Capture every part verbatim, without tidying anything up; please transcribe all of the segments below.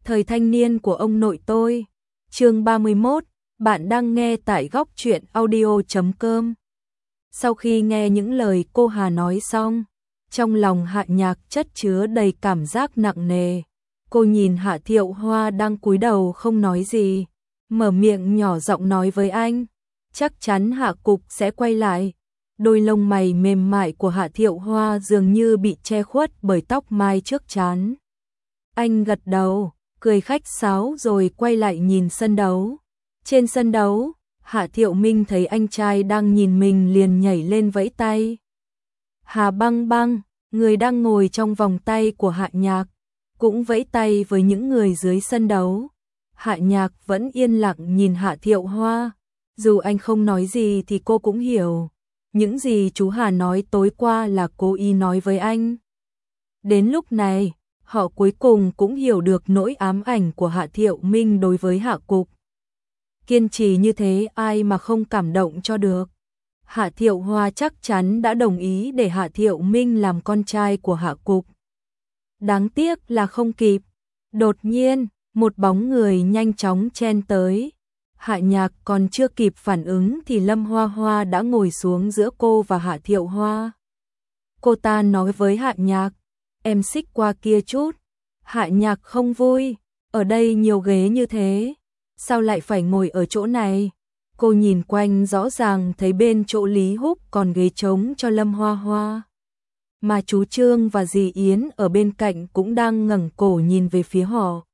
Thời thanh niên của ông nội tôi. Chương ba mươi mốt, bạn đang nghe tại góc truyện audio chấm com. Sau khi nghe những lời cô Hà nói xong, trong lòng Hạ Nhạc chất chứa đầy cảm giác nặng nề. Cô nhìn Hạ Thiệu Hoa đang cúi đầu không nói gì, mở miệng nhỏ giọng nói với anh, chắc chắn Hạ Cục sẽ quay lại. Đôi lông mày mềm mại của Hạ Thiệu Hoa dường như bị che khuất bởi tóc mai trước trán. Anh gật đầu, cười khách sáo rồi quay lại nhìn sân đấu. Trên sân đấu, Hạ Thiệu Minh thấy anh trai đang nhìn mình liền nhảy lên vẫy tay. Hà Băng Băng, người đang ngồi trong vòng tay của Hạ Nhạc, cũng vẫy tay với những người dưới sân đấu. Hạ Nhạc vẫn yên lặng nhìn Hạ Thiệu Hoa, dù anh không nói gì thì cô cũng hiểu. Những gì chú Hà nói tối qua là cố ý nói với anh. Đến lúc này, họ cuối cùng cũng hiểu được nỗi ám ảnh của Hạ Thiệu Minh đối với Hạ Cục. Kiên trì như thế ai mà không cảm động cho được. Hạ Thiệu Hoa chắc chắn đã đồng ý để Hạ Thiệu Minh làm con trai của Hạ Cục. Đáng tiếc là không kịp. Đột nhiên, một bóng người nhanh chóng chen tới. Hạ Nhạc còn chưa kịp phản ứng thì Lâm Hoa Hoa đã ngồi xuống giữa cô và Hạ Thiệu Hoa. Cô ta nói với Hạ Nhạc, em xích qua kia chút. Hạ Nhạc không vui, ở đây nhiều ghế như thế, sao lại phải ngồi ở chỗ này? Cô nhìn quanh rõ ràng thấy bên chỗ Lý Húc còn ghế trống cho Lâm Hoa Hoa. Mà chú Trương và dì Yến ở bên cạnh cũng đang ngẩng cổ nhìn về phía họ.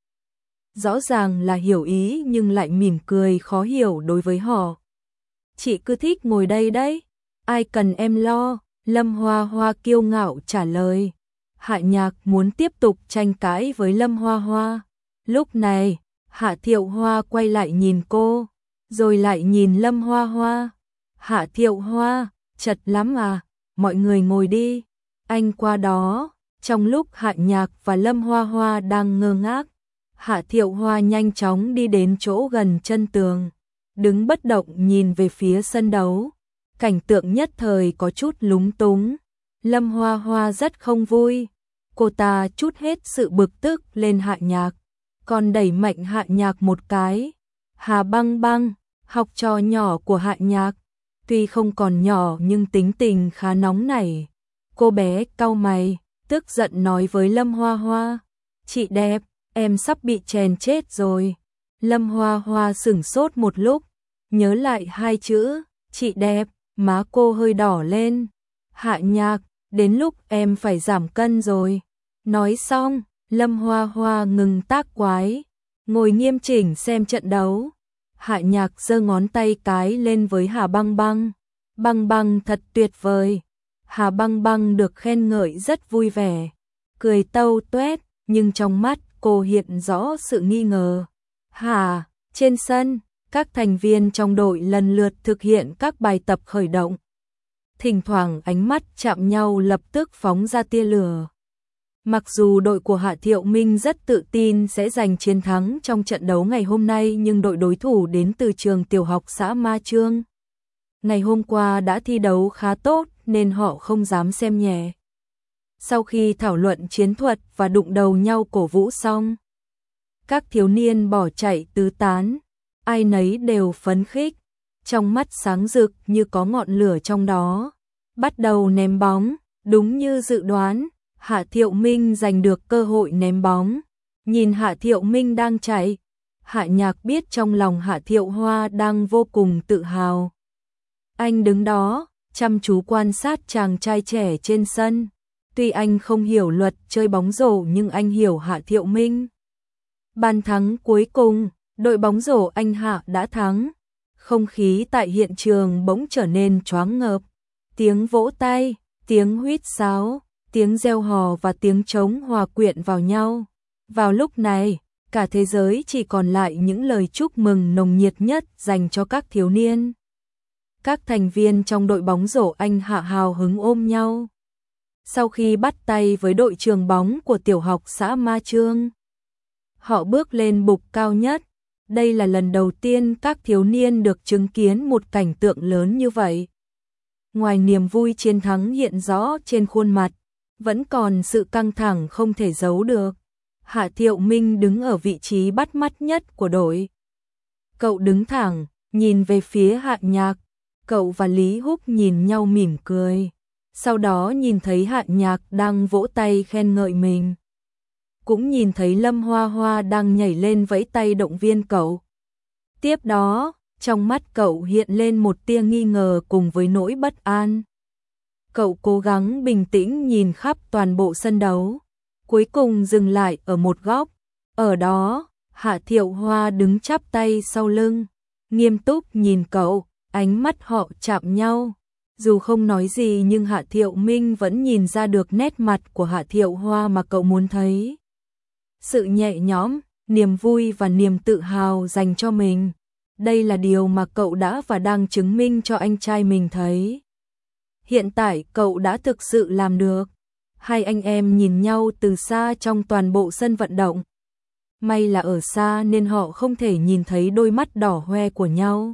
Rõ ràng là hiểu ý nhưng lại mỉm cười khó hiểu đối với họ. Chị cứ thích ngồi đây đấy, ai cần em lo, Lâm Hoa Hoa kiêu ngạo trả lời. Hạ Nhạc muốn tiếp tục tranh cãi với Lâm Hoa Hoa. Lúc này, Hạ Thiệu Hoa quay lại nhìn cô, rồi lại nhìn Lâm Hoa Hoa. Hạ Thiệu Hoa, chật lắm à, mọi người ngồi đi. Anh qua đó, trong lúc Hạ Nhạc và Lâm Hoa Hoa đang ngơ ngác, Hạ Thiệu Hoa nhanh chóng đi đến chỗ gần chân tường, đứng bất động nhìn về phía sân đấu. Cảnh tượng nhất thời có chút lúng túng. Lâm Hoa Hoa rất không vui. Cô ta trút hết sự bực tức lên Hạ Nhạc, còn đẩy mạnh Hạ Nhạc một cái. Hà Băng Băng, học trò nhỏ của Hạ Nhạc, tuy không còn nhỏ nhưng tính tình khá nóng nảy. Cô bé cau mày, tức giận nói với Lâm Hoa Hoa, chị đẹp, em sắp bị chèn chết rồi. Lâm Hoa Hoa sửng sốt một lúc, nhớ lại hai chữ, chị đẹp, má cô hơi đỏ lên. Hạ Nhạc, đến lúc em phải giảm cân rồi. Nói xong, Lâm Hoa Hoa ngừng tác quái, ngồi nghiêm chỉnh xem trận đấu. Hạ Nhạc giơ ngón tay cái lên với Hà Băng Băng. Băng Băng thật tuyệt vời. Hà Băng Băng được khen ngợi rất vui vẻ, cười tâu tuét, nhưng trong mắt cô hiện rõ sự nghi ngờ. Hà, trên sân, các thành viên trong đội lần lượt thực hiện các bài tập khởi động. Thỉnh thoảng ánh mắt chạm nhau lập tức phóng ra tia lửa. Mặc dù đội của Hạ Thiệu Minh rất tự tin sẽ giành chiến thắng trong trận đấu ngày hôm nay nhưng đội đối thủ đến từ trường tiểu học xã Ma Chương. Ngày hôm qua đã thi đấu khá tốt nên họ không dám xem nhẹ. Sau khi thảo luận chiến thuật và đụng đầu nhau cổ vũ xong, các thiếu niên bỏ chạy tứ tán, ai nấy đều phấn khích, trong mắt sáng rực như có ngọn lửa trong đó. Bắt đầu ném bóng, đúng như dự đoán, Hạ Thiệu Minh giành được cơ hội ném bóng. Nhìn Hạ Thiệu Minh đang chạy, Hạ Nhạc biết trong lòng Hạ Thiệu Hoa đang vô cùng tự hào. Anh đứng đó, chăm chú quan sát chàng trai trẻ trên sân. Tuy anh không hiểu luật chơi bóng rổ nhưng anh hiểu Hạ Thiệu Minh. Bàn thắng cuối cùng, đội bóng rổ anh Hạ đã thắng. Không khí tại hiện trường bỗng trở nên choáng ngợp. Tiếng vỗ tay, tiếng huýt sáo, tiếng reo hò và tiếng trống hòa quyện vào nhau. Vào lúc này, cả thế giới chỉ còn lại những lời chúc mừng nồng nhiệt nhất dành cho các thiếu niên. Các thành viên trong đội bóng rổ anh Hạ hào hứng ôm nhau. Sau khi bắt tay với đội trường bóng của tiểu học xã Ma Chương, họ bước lên bục cao nhất. Đây là lần đầu tiên các thiếu niên được chứng kiến một cảnh tượng lớn như vậy. Ngoài niềm vui chiến thắng hiện rõ trên khuôn mặt, vẫn còn sự căng thẳng không thể giấu được. Hạ Thiệu Minh đứng ở vị trí bắt mắt nhất của đội. Cậu đứng thẳng, nhìn về phía Hạ Nhạc. Cậu và Lý Húc nhìn nhau mỉm cười. Sau đó nhìn thấy Hạ Nhạc đang vỗ tay khen ngợi mình. Cũng nhìn thấy Lâm Hoa Hoa đang nhảy lên vẫy tay động viên cậu. Tiếp đó, trong mắt cậu hiện lên một tia nghi ngờ cùng với nỗi bất an. Cậu cố gắng bình tĩnh nhìn khắp toàn bộ sân đấu. Cuối cùng dừng lại ở một góc. Ở đó, Hạ Thiệu Hoa đứng chắp tay sau lưng, nghiêm túc nhìn cậu, ánh mắt họ chạm nhau. Dù không nói gì nhưng Hạ Thiệu Minh vẫn nhìn ra được nét mặt của Hạ Thiệu Hoa mà cậu muốn thấy. Sự nhẹ nhõm, niềm vui và niềm tự hào dành cho mình. Đây là điều mà cậu đã và đang chứng minh cho anh trai mình thấy. Hiện tại cậu đã thực sự làm được. Hai anh em nhìn nhau từ xa trong toàn bộ sân vận động. May là ở xa nên họ không thể nhìn thấy đôi mắt đỏ hoe của nhau.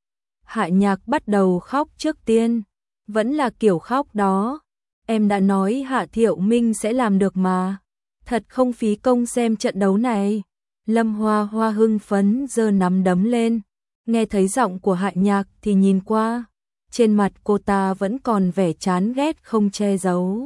Hạ Nhạc bắt đầu khóc trước tiên. Vẫn là kiểu khóc đó. Em đã nói Hạ Thiệu Minh sẽ làm được mà. Thật không phí công xem trận đấu này. Lâm Hoa Hoa hưng phấn giơ nắm đấm lên. Nghe thấy giọng của Hạ Nhạc thì nhìn qua. Trên mặt cô ta vẫn còn vẻ chán ghét không che giấu.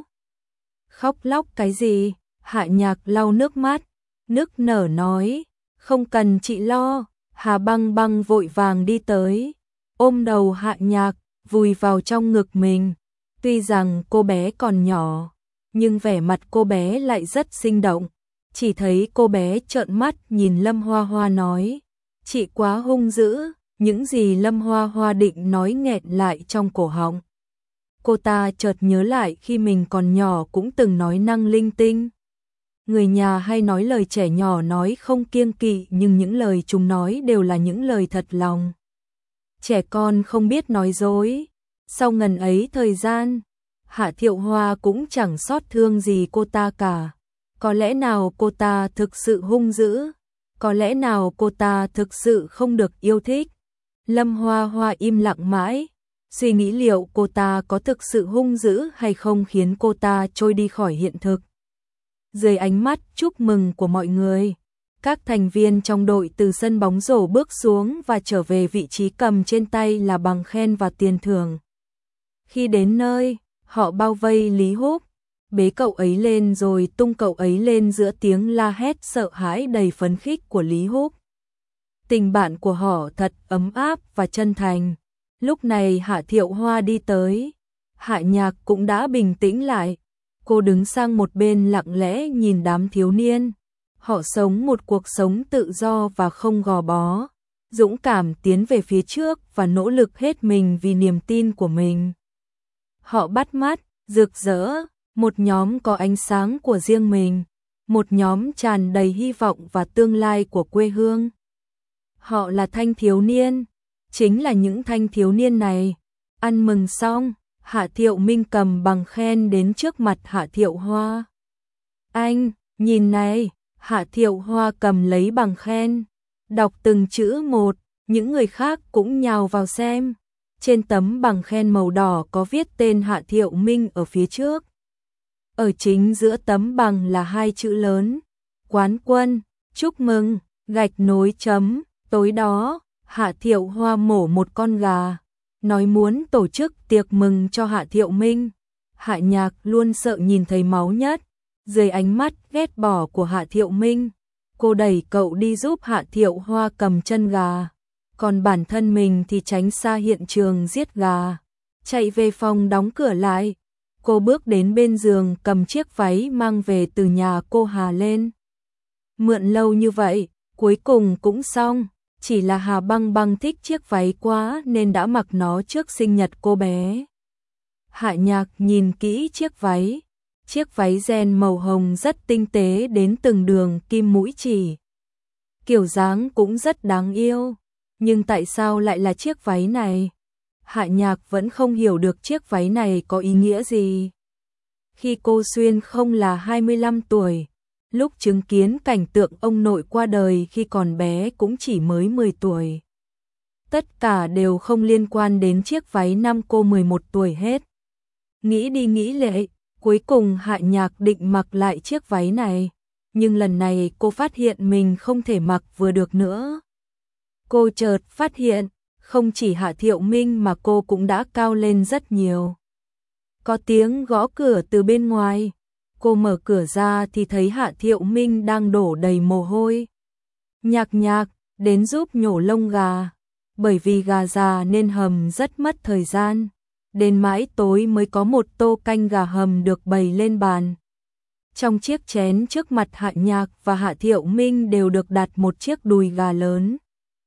Khóc lóc cái gì? Hạ Nhạc lau nước mắt, nức nở nói, không cần chị lo. Hà Băng Băng vội vàng đi tới, ôm đầu Hạ Nhạc, vùi vào trong ngực mình. Tuy rằng cô bé còn nhỏ, nhưng vẻ mặt cô bé lại rất sinh động. Chỉ thấy cô bé trợn mắt nhìn Lâm Hoa Hoa nói, chị quá hung dữ. Những gì Lâm Hoa Hoa định nói nghẹn lại trong cổ họng. Cô ta chợt nhớ lại khi mình còn nhỏ cũng từng nói năng linh tinh. Người nhà hay nói lời trẻ nhỏ nói không kiêng kỵ nhưng những lời chúng nói đều là những lời thật lòng. Trẻ con không biết nói dối. Sau ngần ấy thời gian, Hạ Thiệu Hoa cũng chẳng xót thương gì cô ta cả. Có lẽ nào cô ta thực sự hung dữ? Có lẽ nào cô ta thực sự không được yêu thích? Lâm Hoa Hoa im lặng mãi, suy nghĩ liệu cô ta có thực sự hung dữ hay không khiến cô ta trôi đi khỏi hiện thực. Dưới ánh mắt chúc mừng của mọi người, các thành viên trong đội từ sân bóng rổ bước xuống và trở về vị trí cầm trên tay là bằng khen và tiền thưởng. Khi đến nơi, họ bao vây Lý Húc, bế cậu ấy lên rồi tung cậu ấy lên giữa tiếng la hét sợ hãi đầy phấn khích của Lý Húc. Tình bạn của họ thật ấm áp và chân thành. Lúc này Hạ Thiệu Hoa đi tới. Hạ Nhạc cũng đã bình tĩnh lại. Cô đứng sang một bên lặng lẽ nhìn đám thiếu niên. Họ sống một cuộc sống tự do và không gò bó. Dũng cảm tiến về phía trước và nỗ lực hết mình vì niềm tin của mình. Họ bắt mắt, rực rỡ. Một nhóm có ánh sáng của riêng mình. Một nhóm tràn đầy hy vọng và tương lai của quê hương. Họ là thanh thiếu niên, chính là những thanh thiếu niên này. Ăn mừng xong, Hạ Thiệu Minh cầm bằng khen đến trước mặt Hạ Thiệu Hoa. Anh, nhìn này, Hạ Thiệu Hoa cầm lấy bằng khen, đọc từng chữ một, những người khác cũng nhào vào xem. Trên tấm bằng khen màu đỏ có viết tên Hạ Thiệu Minh ở phía trước. Ở chính giữa tấm bằng là hai chữ lớn, quán quân, chúc mừng, gạch nối chấm. Tối đó, Hạ Thiệu Hoa mổ một con gà, nói muốn tổ chức tiệc mừng cho Hạ Thiệu Minh. Hạ Nhạc luôn sợ nhìn thấy máu nhất. Dưới ánh mắt ghét bỏ của Hạ Thiệu Minh, cô đẩy cậu đi giúp Hạ Thiệu Hoa cầm chân gà. Còn bản thân mình thì tránh xa hiện trường giết gà. Chạy về phòng đóng cửa lại. Cô bước đến bên giường cầm chiếc váy mang về từ nhà cô Hà lên. Mượn lâu như vậy, cuối cùng cũng xong. Chỉ là Hà Băng Băng thích chiếc váy quá nên đã mặc nó trước sinh nhật cô bé. Hạ Nhạc nhìn kỹ chiếc váy. Chiếc váy ren màu hồng rất tinh tế đến từng đường kim mũi chỉ. Kiểu dáng cũng rất đáng yêu. Nhưng tại sao lại là chiếc váy này? Hạ Nhạc vẫn không hiểu được chiếc váy này có ý nghĩa gì. Khi cô Xuyên không là hai mươi lăm tuổi, lúc chứng kiến cảnh tượng ông nội qua đời khi còn bé cũng chỉ mới mười tuổi. Tất cả đều không liên quan đến chiếc váy năm cô mười một tuổi hết. Nghĩ đi nghĩ lại, cuối cùng Hạ Nhạc định mặc lại chiếc váy này. nhưng lần này cô phát hiện mình không thể mặc vừa được nữa. Cô chợt phát hiện, không chỉ Hạ Thiệu Minh mà cô cũng đã cao lên rất nhiều. Có tiếng gõ cửa từ bên ngoài. Cô mở cửa ra thì thấy Hạ Thiệu Minh đang đổ đầy mồ hôi. Nhạc Nhạc, đến giúp nhổ lông gà. Bởi vì gà già nên hầm rất mất thời gian. Đến mãi tối mới có một tô canh gà hầm được bày lên bàn. Trong chiếc chén trước mặt Hạ Nhạc và Hạ Thiệu Minh đều được đặt một chiếc đùi gà lớn.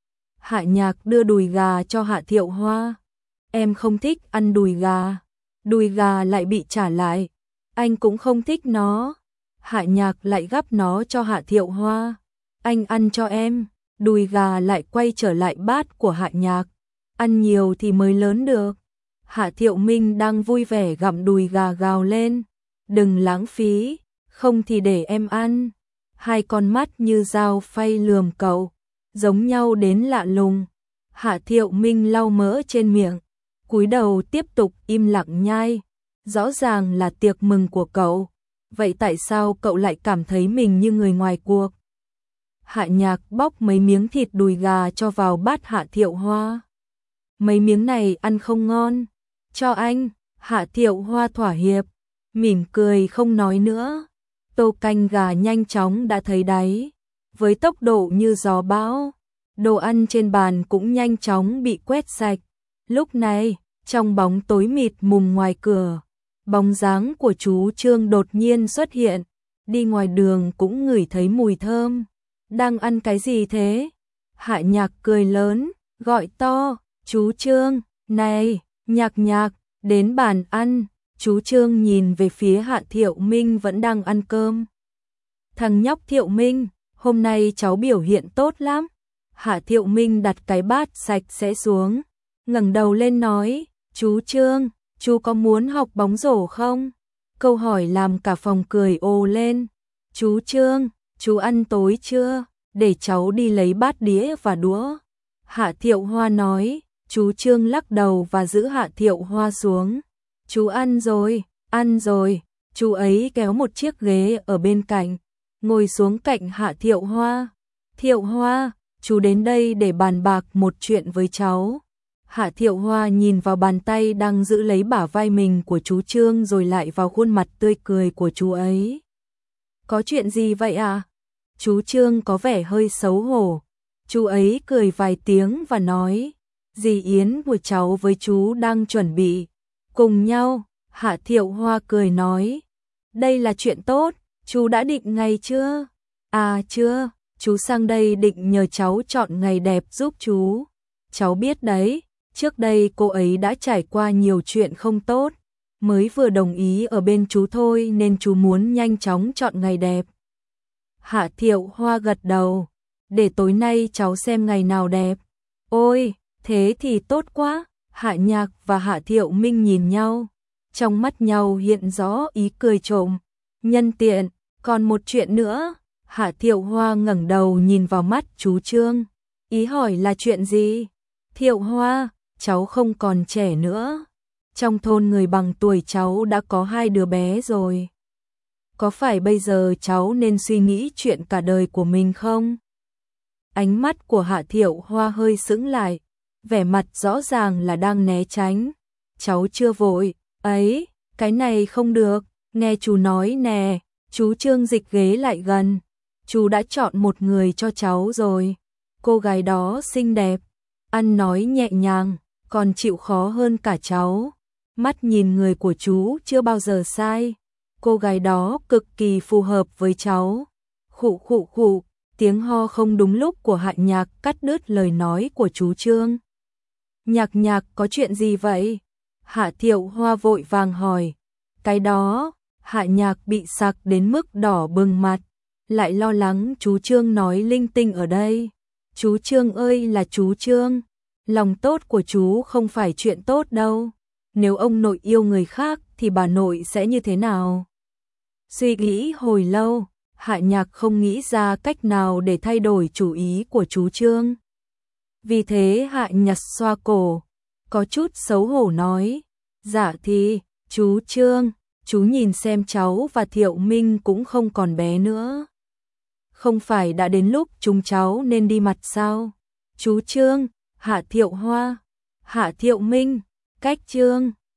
Hạ Nhạc đưa đùi gà cho Hạ Thiệu Hoa. Em không thích ăn đùi gà. Đùi gà lại bị trả lại. Anh cũng không thích nó. Hạ Nhạc lại gắp nó cho Hạ Thiệu Hoa. Anh ăn cho em. Đùi gà lại quay trở lại bát của Hạ Nhạc. Ăn nhiều thì mới lớn được. Hạ Thiệu Minh đang vui vẻ gặm đùi gà gào lên. Đừng lãng phí, không thì để em ăn. Hai con mắt như dao phay lườm cậu, giống nhau đến lạ lùng. Hạ Thiệu Minh lau mỡ trên miệng, cúi đầu tiếp tục im lặng nhai. Rõ ràng là tiệc mừng của cậu. Vậy tại sao cậu lại cảm thấy mình như người ngoài cuộc? Hạ Nhạc bóc mấy miếng thịt đùi gà cho vào bát Hạ Thiệu Hoa. Mấy miếng này ăn không ngon. Cho anh. Hạ Thiệu Hoa thỏa hiệp, mỉm cười không nói nữa. Tô canh gà nhanh chóng đã thấy đáy. Với tốc độ như gió bão, đồ ăn trên bàn cũng nhanh chóng bị quét sạch. Lúc này, trong bóng tối mịt mùng ngoài cửa, bóng dáng của chú Trương đột nhiên xuất hiện. Đi ngoài đường cũng ngửi thấy mùi thơm. Đang ăn cái gì thế? Hạ Nhạc cười lớn, gọi to, chú Trương, này, Nhạc Nhạc, đến bàn ăn. Chú Trương nhìn về phía Hạ Thiệu Minh vẫn đang ăn cơm. Thằng nhóc Thiệu Minh, hôm nay cháu biểu hiện tốt lắm. Hạ Thiệu Minh đặt cái bát sạch sẽ xuống, ngẩng đầu lên nói, chú Trương, chú có muốn học bóng rổ không? Câu hỏi làm cả phòng cười ồ lên. Chú Trương, chú ăn tối chưa? Để cháu đi lấy bát đĩa và đũa. Hạ Thiệu Hoa nói. Chú Trương lắc đầu và giữ Hạ Thiệu Hoa xuống. Chú ăn rồi, ăn rồi. Chú ấy kéo một chiếc ghế ở bên cạnh, ngồi xuống cạnh Hạ Thiệu Hoa. Thiệu Hoa, chú đến đây để bàn bạc một chuyện với cháu. Hạ Thiệu Hoa nhìn vào bàn tay đang giữ lấy bả vai mình của chú Trương rồi lại vào khuôn mặt tươi cười của chú ấy. Có chuyện gì vậy à? Chú Trương có vẻ hơi xấu hổ. Chú ấy cười vài tiếng và nói, dì Yến của cháu với chú đang chuẩn bị cùng nhau. Hạ Thiệu Hoa cười nói, đây là chuyện tốt, chú đã định ngày chưa? À chưa, chú sang đây định nhờ cháu chọn ngày đẹp giúp chú. Cháu biết đấy, trước đây cô ấy đã trải qua nhiều chuyện không tốt, mới vừa đồng ý ở bên chú thôi nên chú muốn nhanh chóng chọn ngày đẹp. Hạ Thiệu Hoa gật đầu, để tối nay cháu xem ngày nào đẹp. Ôi, thế thì tốt quá. Hạ Nhạc và Hạ Thiệu Minh nhìn nhau, trong mắt nhau hiện rõ ý cười trộm. Nhân tiện, còn một chuyện nữa. Hạ Thiệu Hoa ngẩng đầu nhìn vào mắt chú Trương, ý hỏi là chuyện gì? Thiệu Hoa, cháu không còn trẻ nữa. Trong thôn người bằng tuổi cháu đã có hai đứa bé rồi. Có phải bây giờ cháu nên suy nghĩ chuyện cả đời của mình không? Ánh mắt của Hạ Thiệu Hoa hơi sững lại, vẻ mặt rõ ràng là đang né tránh. Cháu chưa vội, ấy, cái này không được, nghe chú nói nè. Chú Trương dịch ghế lại gần. Chú đã chọn một người cho cháu rồi. Cô gái đó xinh đẹp, ăn nói nhẹ nhàng, còn chịu khó hơn cả cháu. Mắt nhìn người của chú chưa bao giờ sai. Cô gái đó cực kỳ phù hợp với cháu. Khụ khụ khụ, tiếng ho không đúng lúc của Hạ Nhạc cắt đứt lời nói của chú Trương. Nhạc Nhạc có chuyện gì vậy? Hạ Thiệu Hoa vội vàng hỏi. Cái đó, Hạ Nhạc bị sặc đến mức đỏ bừng mặt, lại lo lắng chú Trương nói linh tinh ở đây. Chú Trương ơi là chú Trương, lòng tốt của chú không phải chuyện tốt đâu. Nếu ông nội yêu người khác thì bà nội sẽ như thế nào? Suy nghĩ hồi lâu, Hạ Nhạc không nghĩ ra cách nào để thay đổi chủ ý của chú Trương. Vì thế Hạ Nhạc xoa cổ, có chút xấu hổ nói, dạ thì, chú Trương, chú nhìn xem cháu và Thiệu Minh cũng không còn bé nữa. Không phải đã đến lúc chúng cháu nên đi mặt sao? Chú Trương, Hạ Thiệu Hoa, Hạ Thiệu Minh, Cách Trương.